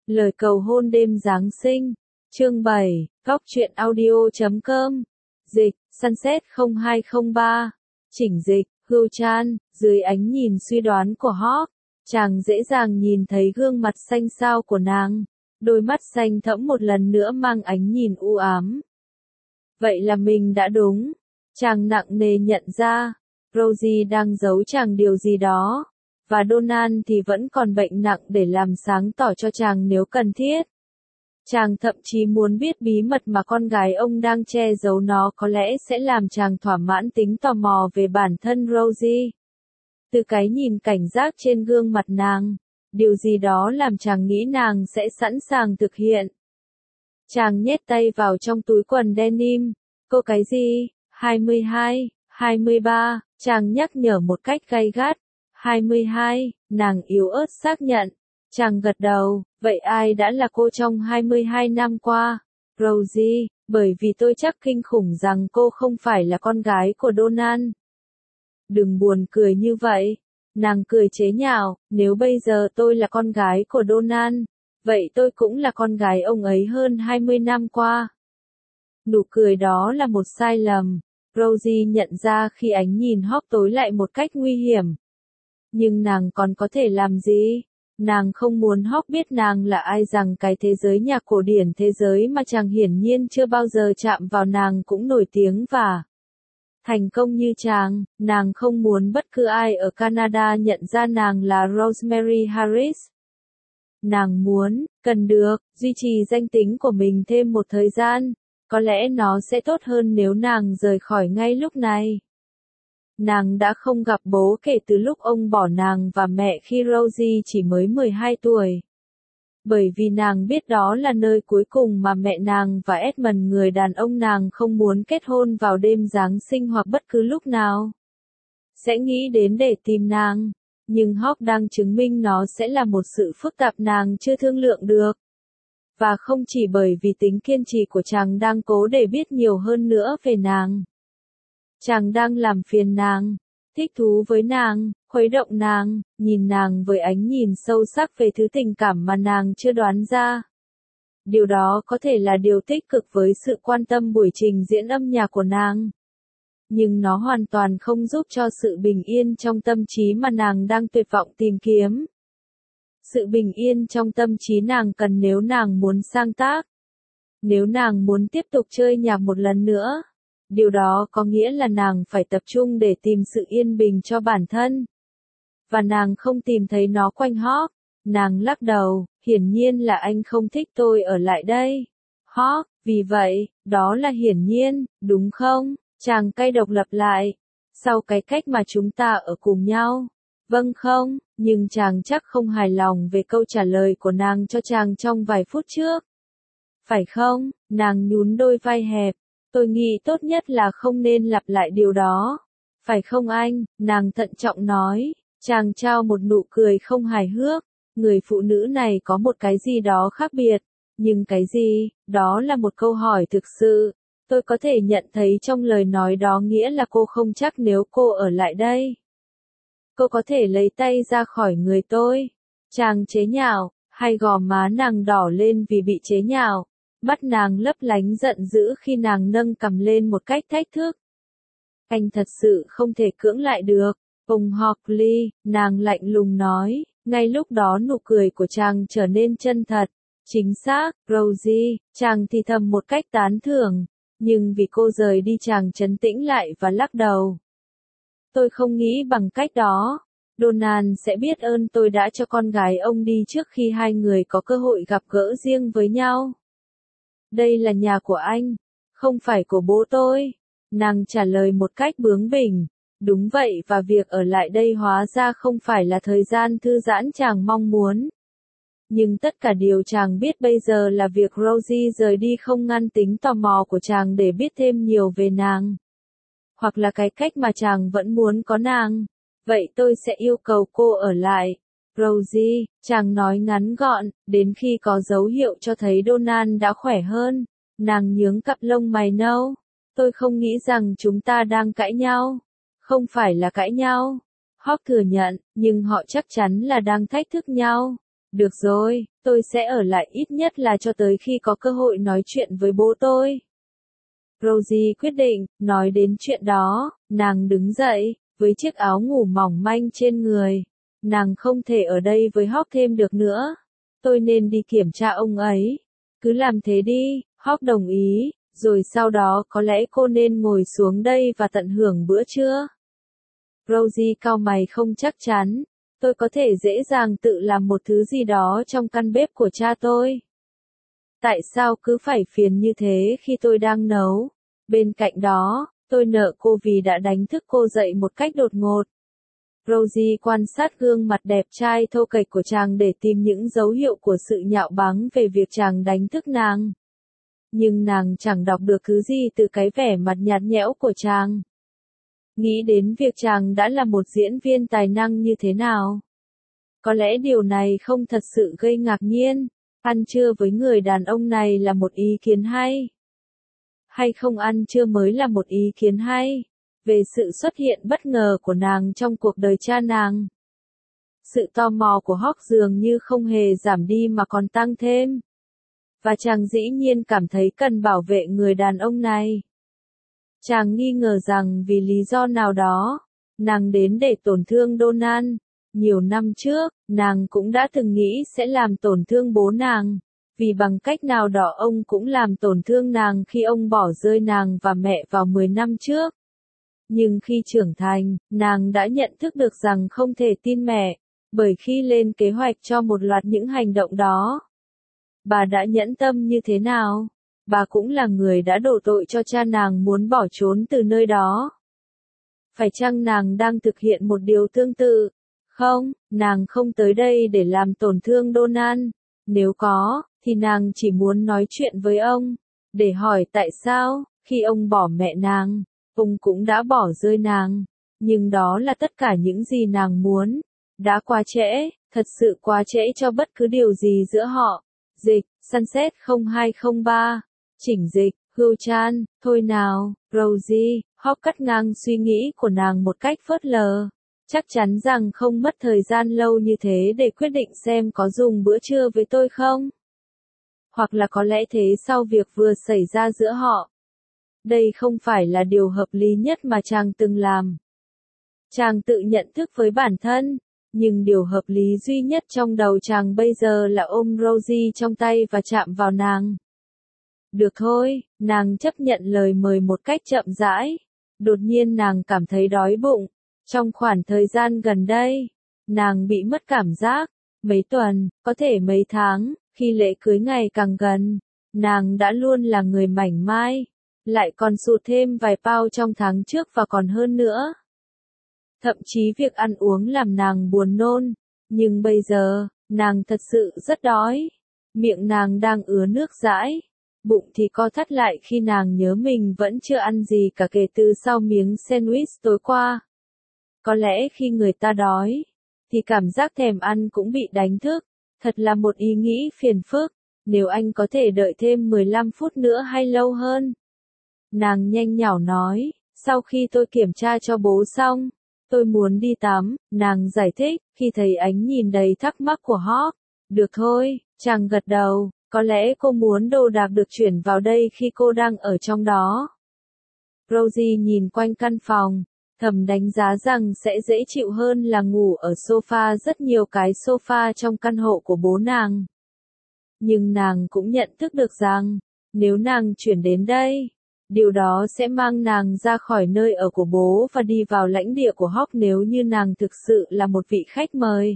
Lời cầu hôn đêm Giáng sinh. Chương 7, Góc truyện audio.com. Dịch, Sunset 0203. Chỉnh dịch, Hưu Chan, dưới ánh nhìn suy đoán của Hawk, chàng dễ dàng nhìn thấy gương mặt xanh xao của nàng. Đôi mắt xanh thẫm một lần nữa mang ánh nhìn u ám. Vậy là mình đã đúng. Chàng nặng nề nhận ra, Rosie đang giấu chàng điều gì đó. Và Donald thì vẫn còn bệnh nặng để làm sáng tỏ cho chàng nếu cần thiết. Chàng thậm chí muốn biết bí mật mà con gái ông đang che giấu, nó có lẽ sẽ làm chàng thỏa mãn tính tò mò về bản thân Rosie. Từ cái nhìn cảnh giác trên gương mặt nàng, điều gì đó làm chàng nghĩ nàng sẽ sẵn sàng thực hiện. Chàng nhét tay vào trong túi quần denim. Cô cái gì? 22, 23, chàng nhắc nhở một cách gay gắt. 22, nàng yếu ớt xác nhận. Chàng gật đầu, vậy ai đã là cô trong 22 năm qua? Rosie, bởi vì tôi chắc kinh khủng rằng cô không phải là con gái của Donald. Đừng buồn cười như vậy. Nàng cười chế nhạo, nếu bây giờ tôi là con gái của Donald, vậy tôi cũng là con gái ông ấy hơn 20 năm qua. Nụ cười đó là một sai lầm. Rosie nhận ra khi ánh nhìn Hawk tối lại một cách nguy hiểm. Nhưng nàng còn có thể làm gì? Nàng không muốn Hawk biết nàng là ai, rằng cái thế giới nhạc cổ điển, thế giới mà chàng hiển nhiên chưa bao giờ chạm vào, nàng cũng nổi tiếng và thành công như chàng. Nàng không muốn bất cứ ai ở Canada nhận ra nàng là Rosemary Harris. Nàng muốn, cần được, duy trì danh tính của mình thêm một thời gian. Có lẽ nó sẽ tốt hơn nếu nàng rời khỏi ngay lúc này. Nàng đã không gặp bố kể từ lúc ông bỏ nàng và mẹ khi Rosie chỉ mới 12 tuổi. Bởi vì nàng biết đó là nơi cuối cùng mà mẹ nàng và Edmund, người đàn ông nàng không muốn kết hôn vào đêm Giáng sinh hoặc bất cứ lúc nào, sẽ nghĩ đến để tìm nàng. Nhưng Hawk đang chứng minh nó sẽ là một sự phức tạp nàng chưa thương lượng được. Và không chỉ bởi vì tính kiên trì của chàng đang cố để biết nhiều hơn nữa về nàng. Chàng đang làm phiền nàng, thích thú với nàng, khuấy động nàng, nhìn nàng với ánh nhìn sâu sắc về thứ tình cảm mà nàng chưa đoán ra. Điều đó có thể là điều tích cực với sự quan tâm buổi trình diễn âm nhạc của nàng. Nhưng nó hoàn toàn không giúp cho sự bình yên trong tâm trí mà nàng đang tuyệt vọng tìm kiếm. Sự bình yên trong tâm trí nàng cần nếu nàng muốn sáng tác. Nếu nàng muốn tiếp tục chơi nhạc một lần nữa. Điều đó có nghĩa là nàng phải tập trung để tìm sự yên bình cho bản thân. Và nàng không tìm thấy nó quanh Hawk. Nàng lắc đầu, hiển nhiên là anh không thích tôi ở lại đây. Hawk, vì vậy, đó là hiển nhiên, đúng không? Chàng cay độc lặp lại. Sau cái cách mà chúng ta ở cùng nhau. Vâng không, nhưng chàng chắc không hài lòng về câu trả lời của nàng cho chàng trong vài phút trước. Phải không? Nàng nhún đôi vai hẹp. Tôi nghĩ tốt nhất là không nên lặp lại điều đó. Phải không anh? Nàng thận trọng nói. Chàng trao một nụ cười không hài hước. Người phụ nữ này có một cái gì đó khác biệt. Nhưng cái gì? Đó là một câu hỏi thực sự. Tôi có thể nhận thấy trong lời nói đó nghĩa là cô không chắc nếu cô ở lại đây. Cô có thể lấy tay ra khỏi người tôi. Chàng chế nhạo, hay gò má nàng đỏ lên vì bị chế nhạo. Mắt nàng lấp lánh giận dữ khi nàng nâng cằm lên một cách thách thức. Anh thật sự không thể cưỡng lại được. Ông Hockley, nàng lạnh lùng nói. Ngay lúc đó nụ cười của chàng trở nên chân thật. Chính xác, Rosie, chàng thì thầm một cách tán thưởng. Nhưng vì cô rời đi, chàng trấn tĩnh lại và lắc đầu. Tôi không nghĩ bằng cách đó. Donald sẽ biết ơn tôi đã cho con gái ông đi trước khi hai người có cơ hội gặp gỡ riêng với nhau. Đây là nhà của anh, không phải của bố tôi. Nàng trả lời một cách bướng bỉnh. Đúng vậy, và việc ở lại đây hóa ra không phải là thời gian thư giãn chàng mong muốn. Nhưng tất cả điều chàng biết bây giờ là việc Rosie rời đi không ngăn tính tò mò của chàng để biết thêm nhiều về nàng. Hoặc là cái cách mà chàng vẫn muốn có nàng. Vậy tôi sẽ yêu cầu cô ở lại. Rosie, chàng nói ngắn gọn, đến khi có dấu hiệu cho thấy Donald đã khỏe hơn. Nàng nhướng cặp lông mày nâu. Tôi không nghĩ rằng chúng ta đang cãi nhau. Không phải là cãi nhau. Hawk thừa nhận, nhưng họ chắc chắn là đang thách thức nhau. Được rồi, tôi sẽ ở lại ít nhất là cho tới khi có cơ hội nói chuyện với bố tôi. Rosie quyết định, nói đến chuyện đó, nàng đứng dậy, với chiếc áo ngủ mỏng manh trên người. Nàng không thể ở đây với Hawk thêm được nữa. Tôi nên đi kiểm tra ông ấy. Cứ làm thế đi, Hawk đồng ý, rồi sau đó có lẽ cô nên ngồi xuống đây và tận hưởng bữa trưa. Rosie cau mày không chắc chắn. Tôi có thể dễ dàng tự làm một thứ gì đó trong căn bếp của cha tôi. Tại sao cứ phải phiền như thế khi tôi đang nấu? Bên cạnh đó, tôi nợ cô vì đã đánh thức cô dậy một cách đột ngột. Rosie quan sát gương mặt đẹp trai thô kệch của chàng để tìm những dấu hiệu của sự nhạo báng về việc chàng đánh thức nàng. Nhưng nàng chẳng đọc được thứ gì từ cái vẻ mặt nhạt nhẽo của chàng. Nghĩ đến việc chàng đã là một diễn viên tài năng như thế nào. Có lẽ điều này không thật sự gây ngạc nhiên. Ăn trưa với người đàn ông này là một ý kiến hay. Hay không ăn trưa mới là một ý kiến hay. Về sự xuất hiện bất ngờ của nàng trong cuộc đời cha nàng. Sự tò mò của Hawk dường như không hề giảm đi mà còn tăng thêm. Và chàng dĩ nhiên cảm thấy cần bảo vệ người đàn ông này. Chàng nghi ngờ rằng vì lý do nào đó, nàng đến để tổn thương Donald. Nhiều năm trước, nàng cũng đã từng nghĩ sẽ làm tổn thương bố nàng. Vì bằng cách nào đó ông cũng làm tổn thương nàng khi ông bỏ rơi nàng và mẹ vào 10 năm trước. Nhưng khi trưởng thành, nàng đã nhận thức được rằng không thể tin mẹ, bởi khi lên kế hoạch cho một loạt những hành động đó. Bà đã nhẫn tâm như thế nào? Bà cũng là người đã đổ tội cho cha nàng muốn bỏ trốn từ nơi đó. Phải chăng nàng đang thực hiện một điều tương tự? Không, nàng không tới đây để làm tổn thương Donald. Nếu có, thì nàng chỉ muốn nói chuyện với ông, để hỏi tại sao, khi ông bỏ mẹ nàng, ông cũng đã bỏ rơi nàng. Nhưng đó là tất cả những gì nàng muốn. Đã quá trễ, thật sự quá trễ cho bất cứ điều gì giữa họ. Dịch, Sunset 0203. Chỉnh dịch, Hưu Chan, thôi nào, Rosie, Hawk cắt ngang suy nghĩ của nàng một cách phớt lờ. Chắc chắn rằng không mất thời gian lâu như thế để quyết định xem có dùng bữa trưa với tôi không? Hoặc là có lẽ thế sau việc vừa xảy ra giữa họ. Đây không phải là điều hợp lý nhất mà chàng từng làm. Chàng tự nhận thức với bản thân, nhưng điều hợp lý duy nhất trong đầu chàng bây giờ là ôm Rosie trong tay và chạm vào nàng. Được thôi, nàng chấp nhận lời mời một cách chậm rãi. Đột nhiên nàng cảm thấy đói bụng. Trong khoảng thời gian gần đây, nàng bị mất cảm giác. Mấy tuần, có thể mấy tháng, khi lễ cưới ngày càng gần, nàng đã luôn là người mảnh mai. Lại còn sụt thêm vài pound trong tháng trước và còn hơn nữa. Thậm chí việc ăn uống làm nàng buồn nôn. Nhưng bây giờ, nàng thật sự rất đói. Miệng nàng đang ứa nước dãi. Bụng thì co thắt lại khi nàng nhớ mình vẫn chưa ăn gì cả kể từ sau miếng sandwich tối qua. Có lẽ khi người ta đói, thì cảm giác thèm ăn cũng bị đánh thức. Thật là một ý nghĩ phiền phức. Nếu anh có thể đợi thêm 15 phút nữa hay lâu hơn. Nàng nhanh nhảu nói, sau khi tôi kiểm tra cho bố xong, tôi muốn đi tắm, nàng giải thích, khi thấy ánh nhìn đầy thắc mắc của Hawk. Được thôi, chàng gật đầu, có lẽ cô muốn đồ đạc được chuyển vào đây khi cô đang ở trong đó. Rosie nhìn quanh căn phòng, thầm đánh giá rằng sẽ dễ chịu hơn là ngủ ở sofa rất nhiều cái sofa trong căn hộ của bố nàng. Nhưng nàng cũng nhận thức được rằng, nếu nàng chuyển đến đây, điều đó sẽ mang nàng ra khỏi nơi ở của bố và đi vào lãnh địa của Hawk nếu như nàng thực sự là một vị khách mời.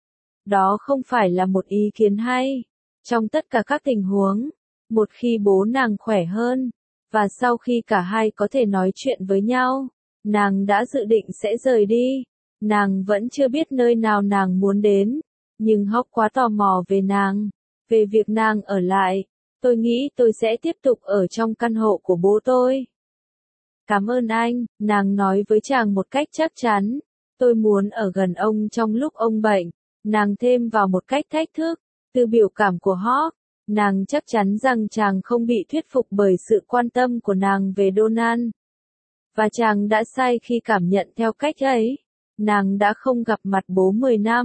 Đó không phải là một ý kiến hay. Trong tất cả các tình huống, một khi bố nàng khỏe hơn, và sau khi cả hai có thể nói chuyện với nhau, nàng đã dự định sẽ rời đi. Nàng vẫn chưa biết nơi nào nàng muốn đến, nhưng Hawk quá tò mò về nàng, về việc nàng ở lại. Tôi nghĩ tôi sẽ tiếp tục ở trong căn hộ của bố tôi. Cảm ơn anh, nàng nói với chàng một cách chắc chắn. Tôi muốn ở gần ông trong lúc ông bệnh. Nàng thêm vào một cách thách thức. Từ biểu cảm của Hawk, nàng chắc chắn rằng chàng không bị thuyết phục bởi sự quan tâm của nàng về Donald. Và chàng đã sai khi cảm nhận theo cách ấy. Nàng đã không gặp mặt bố 10 năm.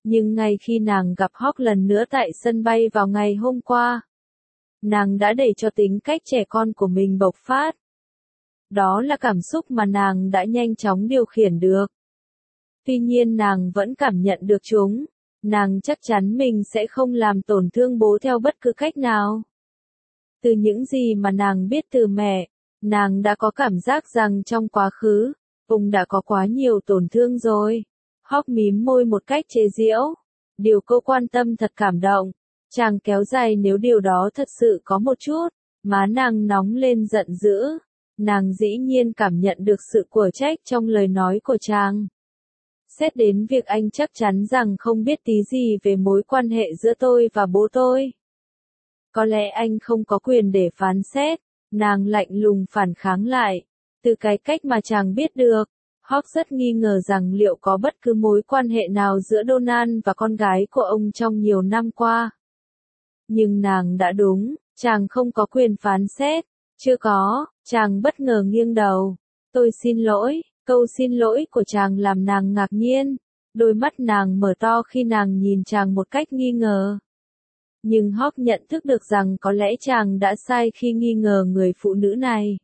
Nhưng ngay khi nàng gặp Hawk lần nữa tại sân bay vào ngày hôm qua, nàng đã để cho tính cách trẻ con của mình bộc phát. Đó là cảm xúc mà nàng đã nhanh chóng điều khiển được. Tuy nhiên nàng vẫn cảm nhận được chúng. Nàng chắc chắn mình sẽ không làm tổn thương bố theo bất cứ cách nào. Từ những gì mà nàng biết từ mẹ, nàng đã có cảm giác rằng trong quá khứ, ông đã có quá nhiều tổn thương rồi. Hawk mím môi một cách chế giễu. Điều cô quan tâm thật cảm động. Chàng kéo dài nếu điều đó thật sự có một chút. Má nàng nóng lên giận dữ. Nàng dĩ nhiên cảm nhận được sự của trách trong lời nói của chàng. Xét đến việc anh chắc chắn rằng không biết tí gì về mối quan hệ giữa tôi và bố tôi. Có lẽ anh không có quyền để phán xét, nàng lạnh lùng phản kháng lại. Từ cái cách mà chàng biết được, Hawk rất nghi ngờ rằng liệu có bất cứ mối quan hệ nào giữa Donald và con gái của ông trong nhiều năm qua. Nhưng nàng đã đúng, chàng không có quyền phán xét. Chưa có, chàng bất ngờ nghiêng đầu. Tôi xin lỗi. Câu xin lỗi của chàng làm nàng ngạc nhiên. Đôi mắt nàng mở to khi nàng nhìn chàng một cách nghi ngờ. Nhưng Hawk nhận thức được rằng có lẽ chàng đã sai khi nghi ngờ người phụ nữ này.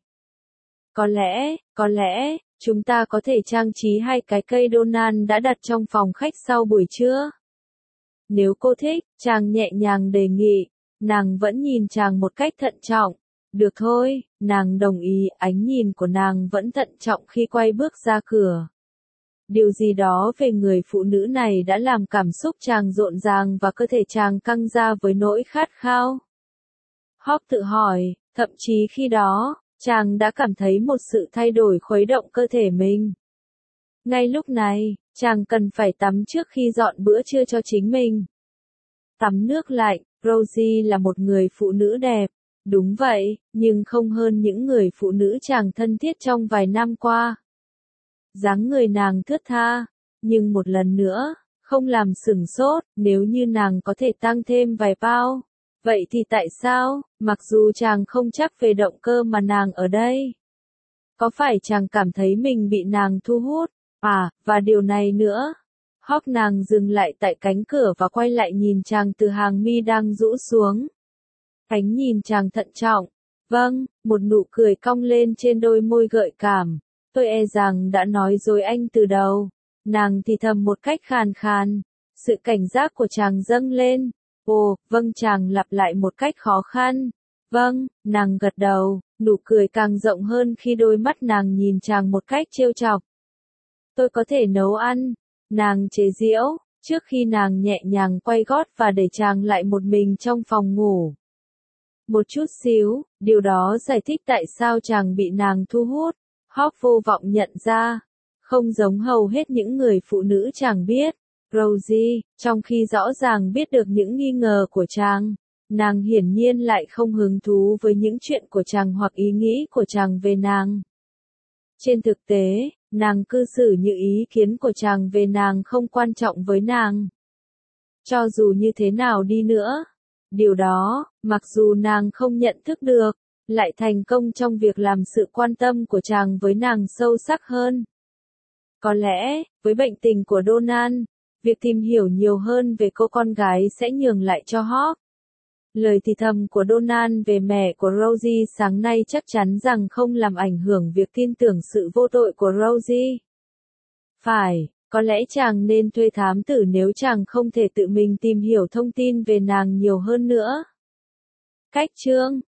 Có lẽ, chúng ta có thể trang trí hai cái cây Donald đã đặt trong phòng khách sau buổi trưa. Nếu cô thích, chàng nhẹ nhàng đề nghị. Nàng vẫn nhìn chàng một cách thận trọng. Được thôi, nàng đồng ý, ánh nhìn của nàng vẫn thận trọng khi quay bước ra cửa. Điều gì đó về người phụ nữ này đã làm cảm xúc chàng rộn ràng và cơ thể chàng căng ra với nỗi khát khao. Hawk tự hỏi, thậm chí khi đó, chàng đã cảm thấy một sự thay đổi khuấy động cơ thể mình. Ngay lúc này, chàng cần phải tắm trước khi dọn bữa trưa cho chính mình. Tắm nước lạnh, Rosie là một người phụ nữ đẹp. Đúng vậy, nhưng không hơn những người phụ nữ chàng thân thiết trong vài năm qua. Dáng người nàng thướt tha, nhưng một lần nữa, không làm sửng sốt, nếu như nàng có thể tăng thêm vài pound. Vậy thì tại sao, mặc dù chàng không chắc về động cơ mà nàng ở đây? Có phải chàng cảm thấy mình bị nàng thu hút? Và điều này nữa. Hawk nàng dừng lại tại cánh cửa và quay lại nhìn chàng từ hàng mi đang rũ xuống. Ánh nhìn chàng thận trọng. Vâng, một nụ cười cong lên trên đôi môi gợi cảm. Tôi e rằng đã nói dối anh từ đầu. Nàng thì thầm một cách khàn khàn. Sự cảnh giác của chàng dâng lên. Ồ, vâng, chàng lặp lại một cách khó khăn. Vâng, nàng gật đầu, nụ cười càng rộng hơn khi đôi mắt nàng nhìn chàng một cách trêu chọc. Tôi có thể nấu ăn. Nàng chế giễu, trước khi nàng nhẹ nhàng quay gót và để chàng lại một mình trong phòng ngủ. Một chút xíu, điều đó giải thích tại sao chàng bị nàng thu hút. Hawk vô vọng nhận ra. Không giống hầu hết những người phụ nữ chàng biết. Rosie, trong khi rõ ràng biết được những nghi ngờ của chàng, nàng hiển nhiên lại không hứng thú với những chuyện của chàng hoặc ý nghĩ của chàng về nàng. Trên thực tế, nàng cư xử như ý kiến của chàng về nàng không quan trọng với nàng. Cho dù như thế nào đi nữa, điều đó, mặc dù nàng không nhận thức được, lại thành công trong việc làm sự quan tâm của chàng với nàng sâu sắc hơn. Có lẽ, với bệnh tình của Donald, việc tìm hiểu nhiều hơn về cô con gái sẽ nhường lại cho Hawk. Lời thì thầm của Donald về mẹ của Rosie sáng nay chắc chắn rằng không làm ảnh hưởng việc tin tưởng sự vô tội của Rosie. Phải, có lẽ chàng nên thuê thám tử nếu chàng không thể tự mình tìm hiểu thông tin về nàng nhiều hơn nữa. Cách chương